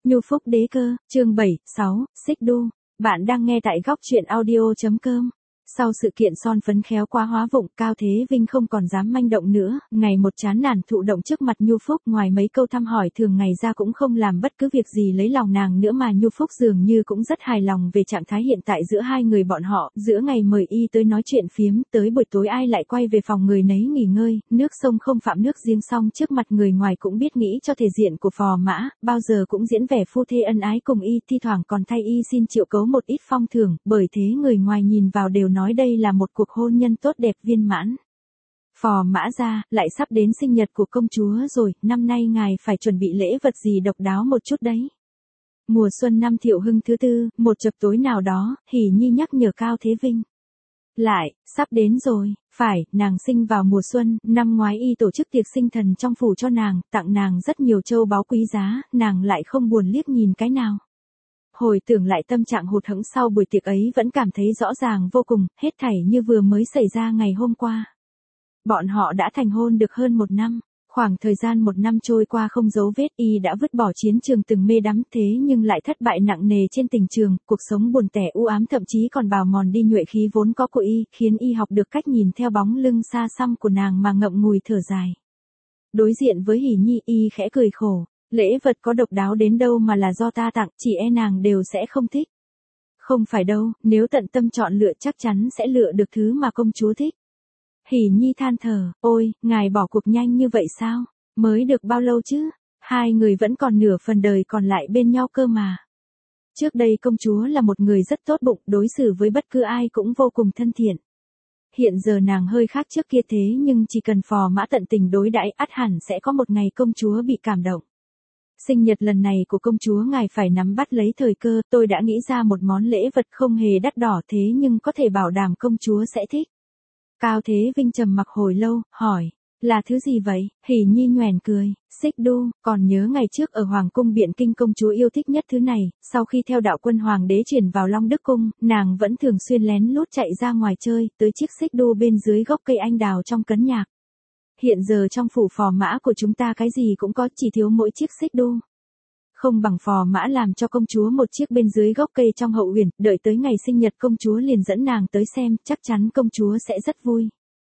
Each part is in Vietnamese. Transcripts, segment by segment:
Nhu Phúc đế cơ, chương 7, 6, xích đu. Bạn đang nghe tại góc truyện audio.com. Sau sự kiện son phấn khéo quá hóa vụng, Cao Thế Vinh không còn dám manh động nữa, ngày một chán nản thụ động trước mặt Nhu Phúc, ngoài mấy câu thăm hỏi thường ngày ra cũng không làm bất cứ việc gì lấy lòng nàng nữa, mà Nhu Phúc dường như cũng rất hài lòng về trạng thái hiện tại giữa hai người bọn họ. Giữa ngày mời y tới nói chuyện phiếm, tới buổi tối ai lại quay về phòng người nấy nghỉ ngơi, nước sông không phạm nước riêng, song trước mặt người ngoài cũng biết nghĩ cho thể diện của Phò Mã, bao giờ cũng diễn vẻ phu thê ân ái cùng y, thi thoảng còn thay y xin triệu cấu một ít phong thưởng, bởi thế người ngoài nhìn vào đều nói đây là một cuộc hôn nhân tốt đẹp viên mãn. Phò Mã gia, lại sắp đến sinh nhật của công chúa rồi, năm nay ngài phải chuẩn bị lễ vật gì độc đáo một chút đấy. Mùa xuân năm Thiệu Hưng thứ tư, một chập tối nào đó, Hỉ Nhi nhắc nhở Cao Thế Vinh. Lại, sắp đến rồi, phải, nàng sinh vào mùa xuân, năm ngoái y tổ chức tiệc sinh thần trong phủ cho nàng, tặng nàng rất nhiều châu báu quý giá, nàng lại không buồn liếc nhìn cái nào. Hồi tưởng lại tâm trạng hụt hẫng sau buổi tiệc ấy vẫn cảm thấy rõ ràng vô cùng, hết thảy như vừa mới xảy ra ngày hôm qua. Bọn họ đã thành hôn được hơn một năm, khoảng thời gian một năm trôi qua không dấu vết, y đã vứt bỏ chiến trường từng mê đắm, thế nhưng lại thất bại nặng nề trên tình trường, cuộc sống buồn tẻ u ám thậm chí còn bào mòn đi nhuệ khí vốn có của y, khiến y học được cách nhìn theo bóng lưng xa xăm của nàng mà ngậm ngùi thở dài. Đối diện với Hỉ Nhi, y khẽ cười khổ. Lễ vật có độc đáo đến đâu mà là do ta tặng, chỉ e nàng đều sẽ không thích. Không phải đâu, nếu tận tâm chọn lựa chắc chắn sẽ lựa được thứ mà công chúa thích. Hỉ Nhi than thở, ôi, ngài bỏ cuộc nhanh như vậy sao? Mới được bao lâu chứ? Hai người vẫn còn nửa phần đời còn lại bên nhau cơ mà. Trước đây công chúa là một người rất tốt bụng, đối xử với bất cứ ai cũng vô cùng thân thiện. Hiện giờ nàng hơi khác trước kia, thế nhưng chỉ cần Phò Mã tận tình đối đãi, ắt hẳn sẽ có một ngày công chúa bị cảm động. Sinh nhật lần này của công chúa ngài phải nắm bắt lấy thời cơ, tôi đã nghĩ ra một món lễ vật không hề đắt đỏ thế nhưng có thể bảo đảm công chúa sẽ thích. Cao Thế Vinh trầm mặc hồi lâu, hỏi, là thứ gì vậy? Hỉ Nhi nhoẻn cười, xích đu, còn nhớ ngày trước ở Hoàng cung Biện Kinh công chúa yêu thích nhất thứ này, sau khi theo đạo quân Hoàng đế chuyển vào Long Đức Cung, nàng vẫn thường xuyên lén lút chạy ra ngoài chơi, tới chiếc xích đu bên dưới gốc cây anh đào trong cấn nhạc. Hiện giờ trong phủ Phò Mã của chúng ta cái gì cũng có, chỉ thiếu mỗi chiếc xích đu. Không bằng Phò Mã làm cho công chúa một chiếc bên dưới gốc cây trong hậu uyển, đợi tới ngày sinh nhật công chúa liền dẫn nàng tới xem, chắc chắn công chúa sẽ rất vui.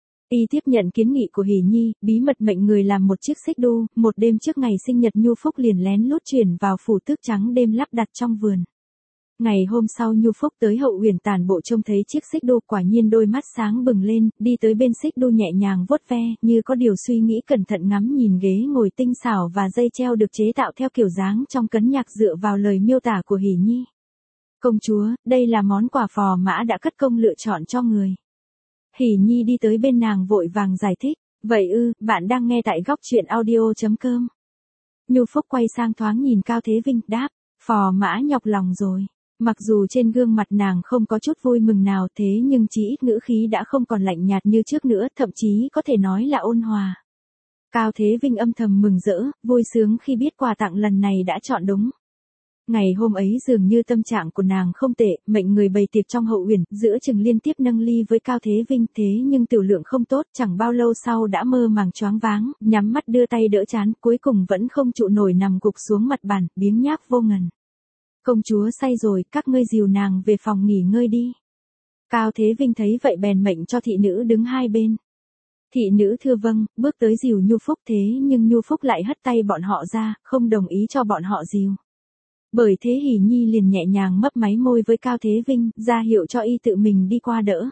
Y tiếp nhận kiến nghị của Hỉ Nhi, bí mật mệnh người làm một chiếc xích đu, một đêm trước ngày sinh nhật Nhu Phúc liền lén lút chuyển vào phủ tước trắng đêm lắp đặt trong vườn. Ngày hôm sau Nhu Phúc tới hậu uyển tản bộ trông thấy chiếc xích đu, quả nhiên đôi mắt sáng bừng lên, đi tới bên xích đu nhẹ nhàng vuốt ve, như có điều suy nghĩ cẩn thận ngắm nhìn ghế ngồi tinh xảo và dây treo được chế tạo theo kiểu dáng trong cấn nhạc dựa vào lời miêu tả của Hỉ Nhi. Công chúa, đây là món quà Phò Mã đã cất công lựa chọn cho người. Hỉ Nhi đi tới bên nàng vội vàng giải thích, vậy ư, bạn đang nghe tại góc truyện audio.com. Nhu Phúc quay sang thoáng nhìn Cao Thế Vinh, đáp, Phò Mã nhọc lòng rồi. Mặc dù trên gương mặt nàng không có chút vui mừng nào, thế nhưng chí ít ngữ khí đã không còn lạnh nhạt như trước nữa, thậm chí có thể nói là ôn hòa. Cao Thế Vinh âm thầm mừng rỡ, vui sướng khi biết quà tặng lần này đã chọn đúng. Ngày hôm ấy dường như tâm trạng của nàng không tệ, mệnh người bày tiệc trong hậu uyển, giữa chừng liên tiếp nâng ly với Cao Thế Vinh, thế nhưng tiểu lượng không tốt, chẳng bao lâu sau đã mơ màng choáng váng, nhắm mắt đưa tay đỡ trán, cuối cùng vẫn không trụ nổi nằm gục xuống mặt bàn, biếng nhác vô ngần. Công chúa say rồi, các ngươi dìu nàng về phòng nghỉ ngơi đi. Cao Thế Vinh thấy vậy bèn mệnh cho thị nữ đứng hai bên. Thị nữ thưa vâng, bước tới dìu Nhu Phúc, thế nhưng Nhu Phúc lại hất tay bọn họ ra, không đồng ý cho bọn họ dìu. Bởi thế Hỉ Nhi liền nhẹ nhàng mấp máy môi với Cao Thế Vinh, ra hiệu cho y tự mình đi qua đỡ.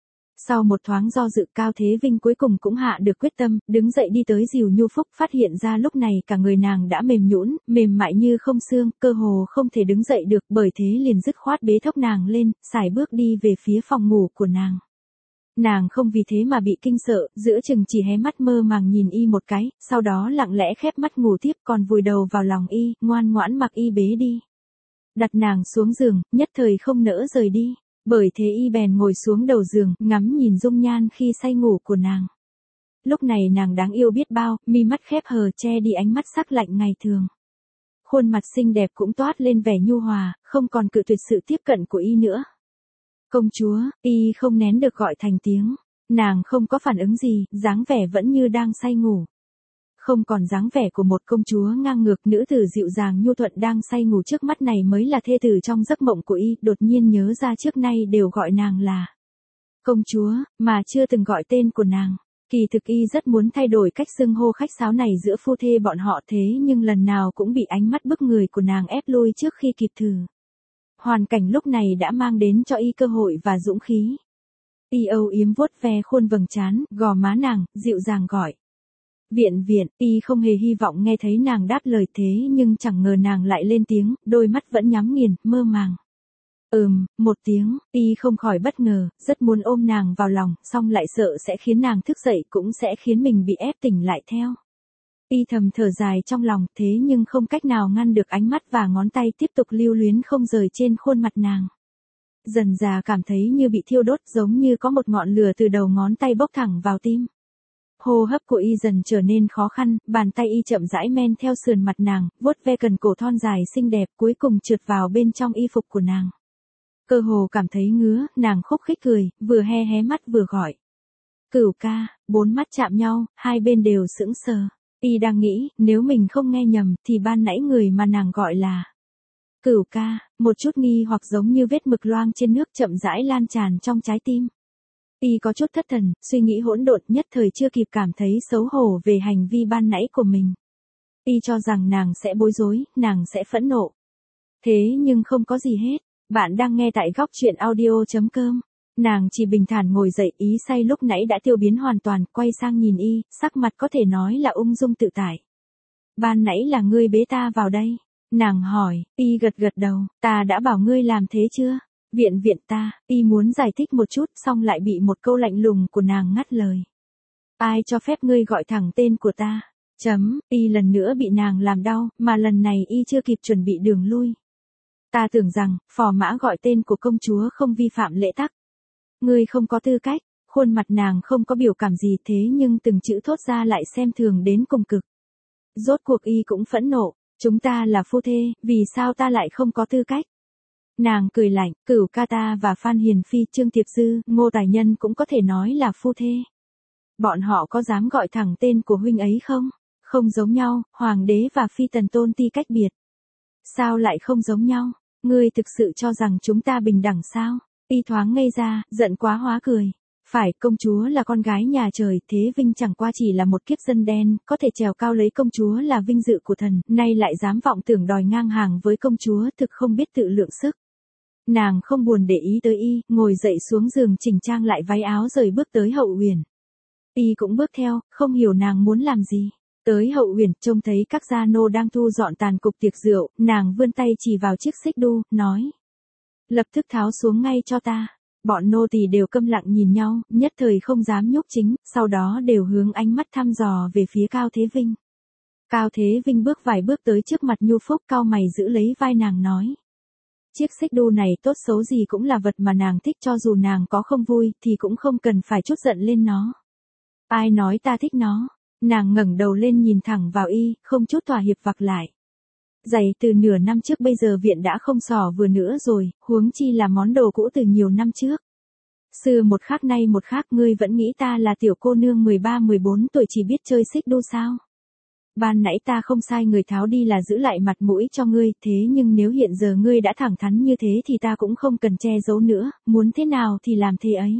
Sau một thoáng do dự, Cao Thế Vinh cuối cùng cũng hạ được quyết tâm, đứng dậy đi tới dìu Nhu Phúc, phát hiện ra lúc này cả người nàng đã mềm nhũn, mềm mại như không xương, cơ hồ không thể đứng dậy được, bởi thế liền dứt khoát bế thốc nàng lên, sải bước đi về phía phòng ngủ của nàng. Nàng không vì thế mà bị kinh sợ, giữa chừng chỉ hé mắt mơ màng nhìn y một cái, sau đó lặng lẽ khép mắt ngủ tiếp, còn vùi đầu vào lòng y, ngoan ngoãn mặc y bế đi. Đặt nàng xuống giường, nhất thời không nỡ rời đi. Bởi thế y bèn ngồi xuống đầu giường, ngắm nhìn dung nhan khi say ngủ của nàng. Lúc này nàng đáng yêu biết bao, mi mắt khép hờ che đi ánh mắt sắc lạnh ngày thường. Khuôn mặt xinh đẹp cũng toát lên vẻ nhu hòa, không còn cự tuyệt sự tiếp cận của y nữa. Công chúa, y không nén được gọi thành tiếng. Nàng không có phản ứng gì, dáng vẻ vẫn như đang say ngủ. không còn dáng vẻ của một công chúa ngang ngược. Nữ tử dịu dàng nhu thuận đang say ngủ trước mắt này mới là thê tử trong giấc mộng của y. Đột nhiên nhớ ra trước nay đều gọi nàng là công chúa, mà chưa từng gọi tên của nàng. Kỳ thực y rất muốn thay đổi cách xưng hô khách sáo này giữa phu thê bọn họ, thế nhưng lần nào cũng bị ánh mắt bức người của nàng ép lui trước khi kịp thử. Hoàn cảnh lúc này đã mang đến cho y cơ hội và dũng khí. Y âu yếm vuốt ve khuôn vầng trán, gò má nàng, dịu dàng gọi. Viện viện, y không hề hy vọng nghe thấy nàng đáp lời, thế nhưng chẳng ngờ nàng lại lên tiếng, đôi mắt vẫn nhắm nghiền, mơ màng. Một tiếng, y không khỏi bất ngờ, rất muốn ôm nàng vào lòng, song lại sợ sẽ khiến nàng thức dậy, cũng sẽ khiến mình bị ép tỉnh lại theo. Y thầm thở dài trong lòng, thế nhưng không cách nào ngăn được ánh mắt và ngón tay tiếp tục lưu luyến không rời trên khuôn mặt nàng. Dần dà cảm thấy như bị thiêu đốt, giống như có một ngọn lửa từ đầu ngón tay bốc thẳng vào tim. Hô hấp của y dần trở nên khó khăn, bàn tay y chậm rãi men theo sườn mặt nàng, vuốt ve cần cổ thon dài xinh đẹp, cuối cùng trượt vào bên trong y phục của nàng. Cơ hồ cảm thấy ngứa, nàng khúc khích cười, vừa hé hé mắt vừa gọi. Cửu ca. Bốn mắt chạm nhau, hai bên đều sững sờ. Y đang nghĩ, nếu mình không nghe nhầm, thì ban nãy người mà nàng gọi là Cửu ca. Một chút nghi hoặc giống như vết mực loang trên nước chậm rãi lan tràn trong trái tim. Y có chút thất thần, suy nghĩ hỗn độn, nhất thời chưa kịp cảm thấy xấu hổ về hành vi ban nãy của mình. Y cho rằng nàng sẽ bối rối, nàng sẽ phẫn nộ. Thế nhưng không có gì hết. Bạn đang nghe tại góc truyện audio.com. Nàng chỉ bình thản ngồi dậy, ý say lúc nãy đã tiêu biến hoàn toàn, quay sang nhìn y, sắc mặt có thể nói là ung dung tự tại. Ban nãy là ngươi bế ta vào đây. Nàng hỏi, y gật gật đầu, ta đã bảo ngươi làm thế chưa? Viện viện ta, y muốn giải thích một chút, xong lại bị một câu lạnh lùng của nàng ngắt lời. Ai cho phép ngươi gọi thẳng tên của ta? Y lần nữa bị nàng làm đau, mà lần này y chưa kịp chuẩn bị đường lui. Ta tưởng rằng, phò mã gọi tên của công chúa không vi phạm lễ tắc. Ngươi không có tư cách. Khuôn mặt nàng không có biểu cảm gì, thế nhưng từng chữ thốt ra lại xem thường đến cùng cực. Rốt cuộc y cũng phẫn nộ. Chúng ta là phu thê, vì sao ta lại không có tư cách? Nàng cười lạnh, Cửu ca ta và Phan Hiền Phi, Trương Tiệp Dư, Ngô Tài Nhân cũng có thể nói là phu thê. Bọn họ có dám gọi thẳng tên của huynh ấy không? Không giống nhau, hoàng đế và phi tần tôn ti cách biệt. Sao lại không giống nhau? Ngươi thực sự cho rằng chúng ta bình đẳng sao? Y thoáng ngây ra, giận quá hóa cười. Phải, công chúa là con gái nhà trời, thế Vinh chẳng qua chỉ là một kiếp dân đen, có thể trèo cao lấy công chúa là vinh dự của thần, nay lại dám vọng tưởng đòi ngang hàng với công chúa, thực không biết tự lượng sức. Nàng không buồn để ý tới y, ngồi dậy xuống giường chỉnh trang lại váy áo rồi bước tới Hậu Uyển. Y cũng bước theo, không hiểu nàng muốn làm gì. Tới Hậu Uyển, trông thấy các gia nô đang thu dọn tàn cục tiệc rượu, nàng vươn tay chỉ vào chiếc xích đu, nói. Lập tức tháo xuống ngay cho ta. Bọn nô tỳ đều câm lặng nhìn nhau, nhất thời không dám nhúc chính, sau đó đều hướng ánh mắt thăm dò về phía Cao Thế Vinh. Cao Thế Vinh bước vài bước tới trước mặt Nhu Phúc, cau mày giữ lấy vai nàng nói. Chiếc xích đu này tốt xấu gì cũng là vật mà nàng thích, cho dù nàng có không vui, thì cũng không cần phải trút giận lên nó. Ai nói ta thích nó? Nàng ngẩng đầu lên nhìn thẳng vào y, không chút thỏa hiệp vặc lại. Giày từ nửa năm trước bây giờ viện đã không xỏ vừa nữa rồi, huống chi là món đồ cũ từ nhiều năm trước. Xưa một khác nay một khác, ngươi vẫn nghĩ ta là tiểu cô nương 13-14 tuổi chỉ biết chơi xích đu sao? Ban nãy ta không sai người tháo đi là giữ lại mặt mũi cho ngươi, thế nhưng nếu hiện giờ ngươi đã thẳng thắn như thế thì ta cũng không cần che giấu nữa, muốn thế nào thì làm thế ấy.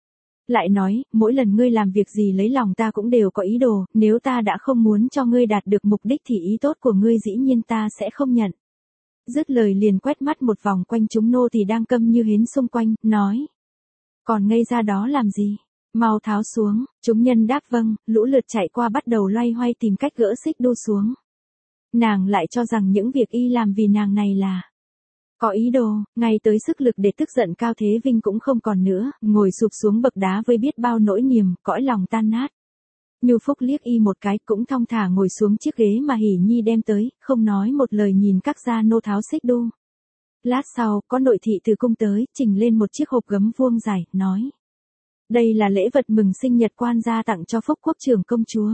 Lại nói, mỗi lần ngươi làm việc gì lấy lòng ta cũng đều có ý đồ, nếu ta đã không muốn cho ngươi đạt được mục đích thì ý tốt của ngươi dĩ nhiên ta sẽ không nhận. Dứt lời liền quét mắt một vòng quanh chúng nô thì đang câm như hến xung quanh, nói. Còn ngây ra đó làm gì? Mau tháo xuống. Chúng nhân đáp vâng, lũ lượt chạy qua bắt đầu loay hoay tìm cách gỡ xích đu xuống. Nàng lại cho rằng những việc y làm vì nàng này là có ý đồ, ngay tới sức lực để tức giận Cao Thế Vinh cũng không còn nữa, ngồi sụp xuống bậc đá với biết bao nỗi niềm, cõi lòng tan nát. Nhu Phúc liếc y một cái, cũng thong thả ngồi xuống chiếc ghế mà Hỉ Nhi đem tới, không nói một lời nhìn các gia nô tháo xích đu. Lát sau, có nội thị từ cung tới, trình lên một chiếc hộp gấm vuông dài, nói. Đây là lễ vật mừng sinh nhật quan gia tặng cho Phúc quốc trưởng công chúa.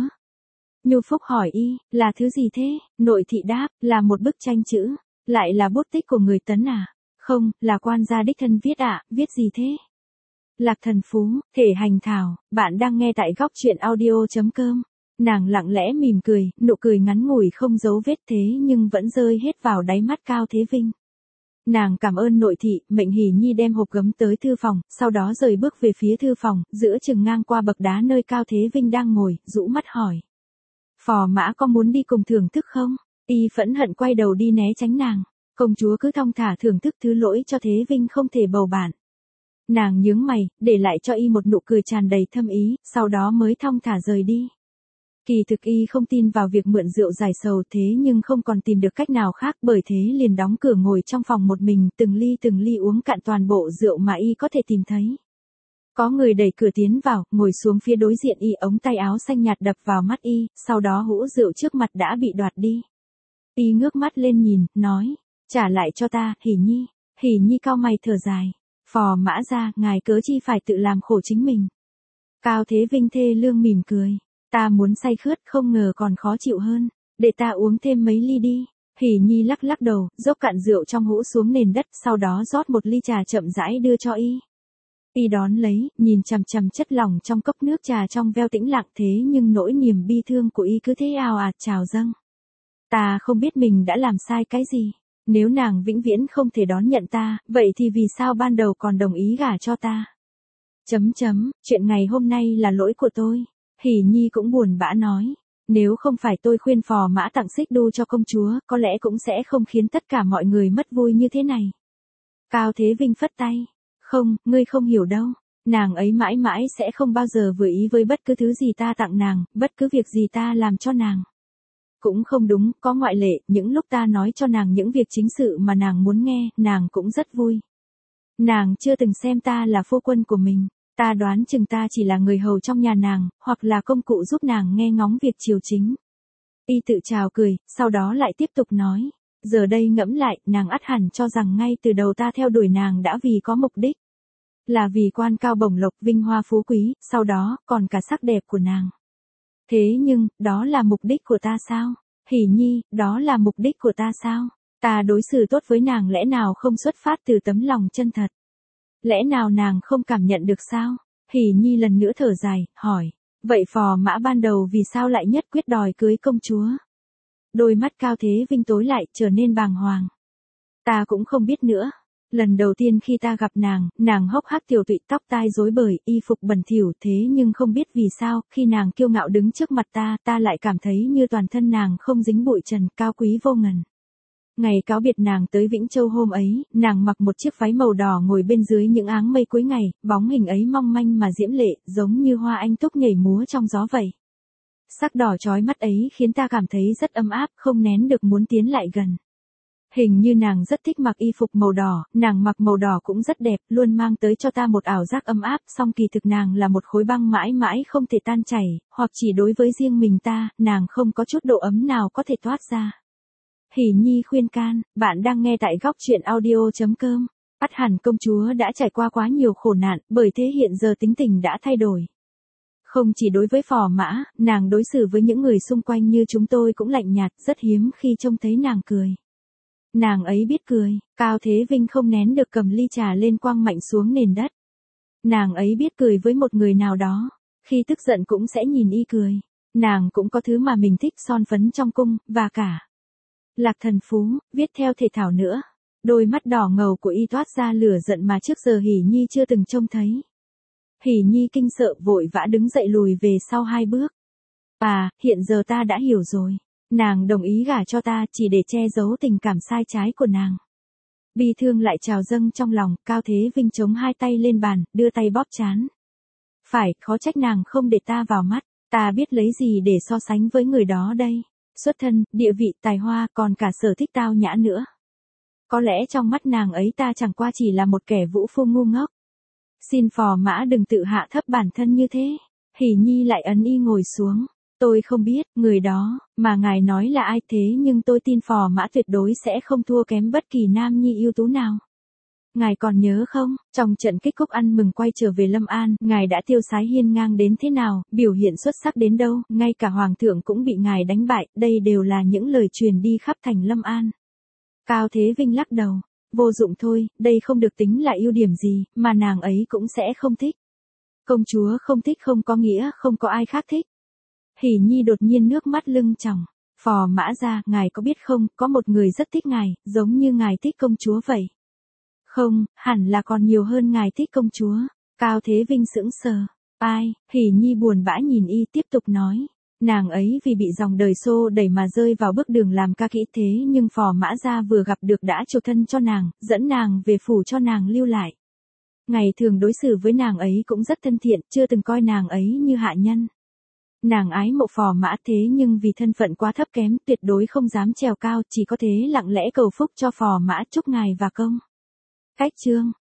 Nhu Phúc hỏi y, là thứ gì thế? Nội thị đáp, là một bức tranh chữ. Lại là bút tích của người Tấn à? Không, là quan gia đích thân viết ạ, viết gì thế? Lạc Thần Phú, thể hành thảo, bạn đang nghe tại góc truyện audio.com. Nàng lặng lẽ mỉm cười, nụ cười ngắn ngủi không giấu vết thế nhưng vẫn rơi hết vào đáy mắt Cao Thế Vinh. Nàng cảm ơn nội thị, mệnh Hỷ Nhi đem hộp gấm tới thư phòng, sau đó rời bước về phía thư phòng, giữa chừng ngang qua bậc đá nơi Cao Thế Vinh đang ngồi, rũ mắt hỏi. Phò mã có muốn đi cùng thưởng thức không? Y phẫn hận quay đầu đi né tránh nàng. Công chúa cứ thong thả thưởng thức, thứ lỗi cho Thế Vinh không thể bầu bạn. Nàng nhướng mày, để lại cho Y một nụ cười tràn đầy thâm ý, sau đó mới thong thả rời đi. Kỳ thực Y không tin vào việc mượn rượu giải sầu thế nhưng không còn tìm được cách nào khác, bởi thế liền đóng cửa ngồi trong phòng một mình, từng ly uống cạn toàn bộ rượu mà Y có thể tìm thấy. Có người đẩy cửa tiến vào, ngồi xuống phía đối diện Y, ống tay áo xanh nhạt đập vào mắt Y, sau đó hũ rượu trước mặt đã bị đoạt đi. Y ngước mắt lên nhìn, nói, trả lại cho ta, Hỷ Nhi. Hỷ Nhi cau mày thở dài. Phò mã ra, ngài cớ chi phải tự làm khổ chính mình. Cao Thế Vinh thê lương mỉm cười. Ta muốn say khướt, không ngờ còn khó chịu hơn. Để ta uống thêm mấy ly đi. Hỷ Nhi lắc lắc đầu, dốc cạn rượu trong hũ xuống nền đất, sau đó rót một ly trà chậm rãi đưa cho Y. Y đón lấy, nhìn chằm chằm chất lỏng trong cốc nước trà trong veo tĩnh lặng, thế nhưng nỗi niềm bi thương của Y cứ thế ào ạt trào dâng. Ta không biết mình đã làm sai cái gì. Nếu nàng vĩnh viễn không thể đón nhận ta, vậy thì vì sao ban đầu còn đồng ý gả cho ta? Chuyện ngày hôm nay là lỗi của tôi. Hỷ Nhi cũng buồn bã nói. Nếu không phải tôi khuyên phò mã tặng xích đu cho công chúa, có lẽ cũng sẽ không khiến tất cả mọi người mất vui như thế này. Cao Thế Vinh phất tay. Không, ngươi không hiểu đâu. Nàng ấy mãi mãi sẽ không bao giờ vừa ý với bất cứ thứ gì ta tặng nàng, bất cứ việc gì ta làm cho nàng. Cũng không đúng, có ngoại lệ, những lúc ta nói cho nàng những việc chính sự mà nàng muốn nghe, nàng cũng rất vui. Nàng chưa từng xem ta là phu quân của mình, ta đoán chừng ta chỉ là người hầu trong nhà nàng, hoặc là công cụ giúp nàng nghe ngóng việc triều chính. Y tự chào cười, sau đó lại tiếp tục nói, giờ đây ngẫm lại, nàng ắt hẳn cho rằng ngay từ đầu ta theo đuổi nàng đã vì có mục đích. Là vì quan cao bổng lộc, vinh hoa phú quý, sau đó, còn cả sắc đẹp của nàng. Thế nhưng, đó là mục đích của ta sao? Hỷ Nhi, đó là mục đích của ta sao? Ta đối xử tốt với nàng lẽ nào không xuất phát từ tấm lòng chân thật? Lẽ nào nàng không cảm nhận được sao? Hỷ Nhi lần nữa thở dài, hỏi. Vậy phò mã ban đầu vì sao lại nhất quyết đòi cưới công chúa? Đôi mắt Cao Thế Vinh tối lại, trở nên bàng hoàng. Ta cũng không biết nữa. Lần đầu tiên khi ta gặp nàng hốc hác tiểu tụy, tóc tai rối bời, y phục bẩn thỉu, thế nhưng không biết vì sao, khi nàng kiêu ngạo đứng trước mặt ta lại cảm thấy như toàn thân nàng không dính bụi trần, cao quý vô ngần. Ngày cáo biệt nàng tới Vĩnh Châu hôm ấy, nàng mặc một chiếc váy màu đỏ ngồi bên dưới những áng mây cuối ngày, bóng hình ấy mong manh mà diễm lệ, giống như hoa anh túc nhảy múa trong gió vậy. Sắc đỏ chói mắt ấy khiến ta cảm thấy rất ấm áp, không nén được muốn tiến lại gần. Hình như nàng rất thích mặc y phục màu đỏ, nàng mặc màu đỏ cũng rất đẹp, luôn mang tới cho ta một ảo giác ấm áp, song kỳ thực nàng là một khối băng mãi mãi không thể tan chảy, hoặc chỉ đối với riêng mình ta, nàng không có chút độ ấm nào có thể toát ra. Hỷ Nhi khuyên can, bạn đang nghe tại góc truyện audio.com. Ắt hẳn công chúa đã trải qua quá nhiều khổ nạn, bởi thế hiện giờ tính tình đã thay đổi. Không chỉ đối với phò mã, nàng đối xử với những người xung quanh như chúng tôi cũng lạnh nhạt, rất hiếm khi trông thấy nàng cười. Nàng ấy biết cười, Cao Thế Vinh không nén được cầm ly trà lên quăng mạnh xuống nền đất. Nàng ấy biết cười với một người nào đó, khi tức giận cũng sẽ nhìn y cười. Nàng cũng có thứ mà mình thích, son phấn trong cung, và cả Lạc Thần Phú, viết theo thể thảo nữa. Đôi mắt đỏ ngầu của y toát ra lửa giận mà trước giờ Hỷ Nhi chưa từng trông thấy. Hỷ Nhi kinh sợ vội vã đứng dậy lùi về sau 2 bước. Hiện giờ ta đã hiểu rồi. Nàng đồng ý gả cho ta chỉ để che giấu tình cảm sai trái của nàng. Bi thương lại trào dâng trong lòng, Cao Thế Vinh chống 2 tay lên bàn, đưa tay bóp trán. Phải, khó trách nàng không để ta vào mắt, ta biết lấy gì để so sánh với người đó đây. Xuất thân, địa vị, tài hoa, còn cả sở thích tao nhã nữa. Có lẽ trong mắt nàng ấy ta chẳng qua chỉ là một kẻ vũ phu ngu ngốc. Xin phò mã đừng tự hạ thấp bản thân như thế. Hỷ Nhi lại ấn y ngồi xuống. Tôi không biết, người đó, mà ngài nói là ai thế nhưng tôi tin phò mã tuyệt đối sẽ không thua kém bất kỳ nam nhi ưu tú nào. Ngài còn nhớ không, trong trận kích cúc ăn mừng quay trở về Lâm An, ngài đã tiêu sái hiên ngang đến thế nào, biểu hiện xuất sắc đến đâu, ngay cả hoàng thượng cũng bị ngài đánh bại, đây đều là những lời truyền đi khắp thành Lâm An. Cao Thế Vinh lắc đầu, vô dụng thôi, đây không được tính là ưu điểm gì, mà nàng ấy cũng sẽ không thích. Công chúa không thích không có nghĩa không có ai khác thích. Hỷ Nhi đột nhiên nước mắt lưng tròng. Phò Mã Gia, ngài có biết không, có một người rất thích ngài, giống như ngài thích công chúa vậy. Không, hẳn là còn nhiều hơn ngài thích công chúa. Cao Thế Vinh sững sờ. Ai? Hỷ Nhi buồn bã nhìn y tiếp tục nói. Nàng ấy vì bị dòng đời xô đẩy mà rơi vào bước đường làm ca kỹ thế nhưng Phò Mã Gia vừa gặp được đã chuộc thân cho nàng, dẫn nàng về phủ cho nàng lưu lại. Ngày thường đối xử với nàng ấy cũng rất thân thiện, chưa từng coi nàng ấy như hạ nhân. Nàng ái mộ Phò Mã thế nhưng vì thân phận quá thấp kém tuyệt đối không dám trèo cao, chỉ có thế lặng lẽ cầu phúc cho Phò Mã chúc ngài và công. Cách chương